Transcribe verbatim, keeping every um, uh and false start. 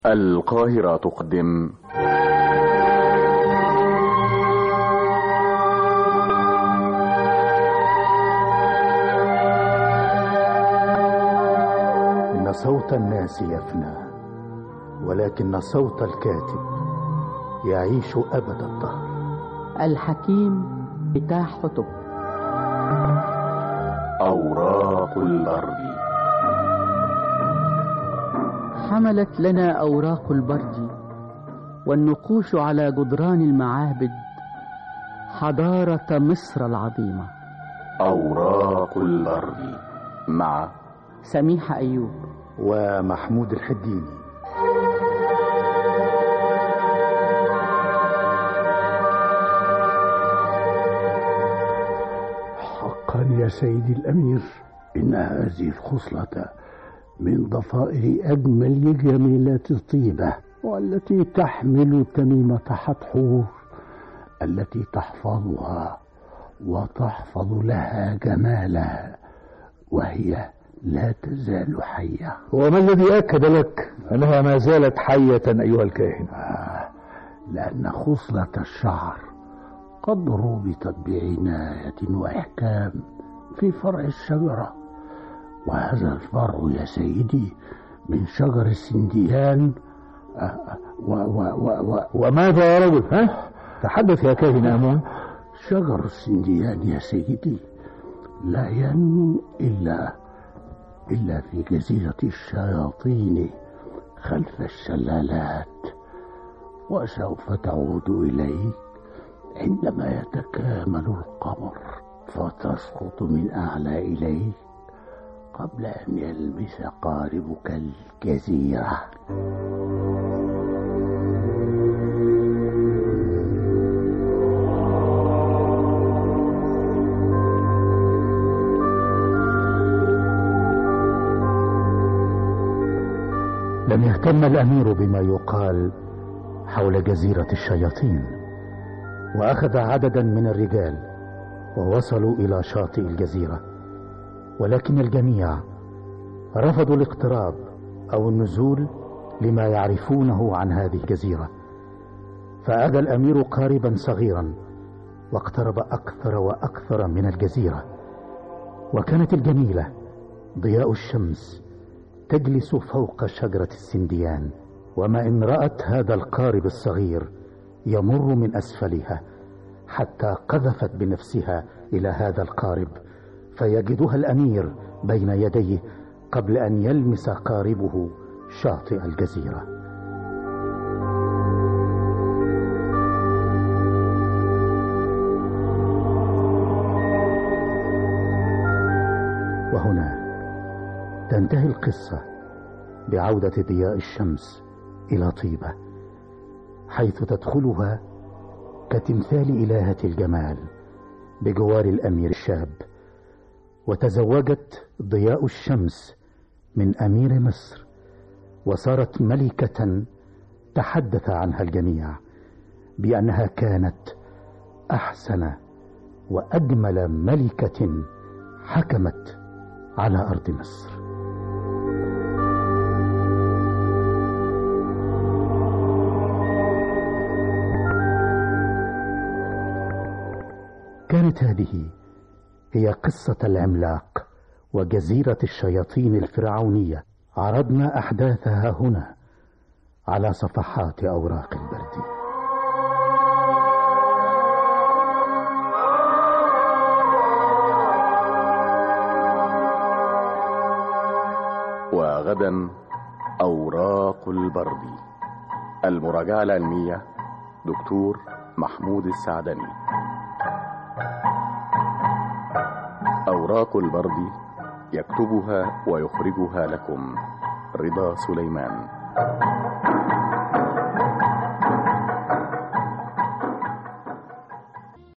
القاهرة تقدم إن صوت الناس يفنى، ولكن صوت الكاتب يعيش أبد الدهر. الحكيم بتاع حطب. أوراق البرد. حملت لنا أوراق البرد والنقوش على جدران المعابد حضارة مصر العظيمة. أوراق البرد مع سميحة أيوب ومحمود الحديني. حقا يا سيدي الأمير، إن هذه الخصلة من ضفائر أجمل جميلات طيبة، والتي تحمل تميمة حتحور التي تحفظها وتحفظ لها جمالها وهي لا تزال حية. وما الذي أكد لك أنها ما زالت حية أيها الكاهن؟ آه لأن خصلة الشعر قد ربطت بعناية وإحكام في فرع الشجرة، وهذا الفرع يا سيدي من شجر السنديان. آه و و و و وماذا يا رجل؟ ها؟ تحدث يا كاهن أمون. شجر السنديان يا سيدي لا ينمو إلا إلا في جزيرة الشياطين خلف الشلالات، وسوف تعود إليك عندما يتكامل القمر فتسقط من أعلى إليك قبل أن يلمس قاربك الجزيرة. لم يهتم الأمير بما يقال حول جزيرة الشياطين، وأخذ عددا من الرجال ووصلوا إلى شاطئ الجزيرة، ولكن الجميع رفضوا الاقتراب أو النزول لما يعرفونه عن هذه الجزيرة. فأتى الأمير قاربا صغيرا واقترب أكثر وأكثر من الجزيرة، وكانت الجميلة ضياء الشمس تجلس فوق شجرة السنديان، وما إن رأت هذا القارب الصغير يمر من أسفلها حتى قذفت بنفسها إلى هذا القارب، فيجدها الأمير بين يديه قبل أن يلمس قاربه شاطئ الجزيرة. وهنا تنتهي القصة بعودة ضياء الشمس إلى طيبة، حيث تدخلها كتمثال إلهة الجمال بجوار الأمير الشاب. وتزوجت ضياء الشمس من أمير مصر، وصارت ملكة تحدث عنها الجميع بأنها كانت أحسن وأجمل ملكة حكمت على أرض مصر. كانت هذه هي قصة العملاق وجزيرة الشياطين الفرعونية. عرضنا أحداثها هنا على صفحات أوراق البرد. وغدا أوراق البرد. المراجعة العلمية دكتور محمود السعدني. أوراق البرد يكتبها ويخرجها لكم رضا سليمان.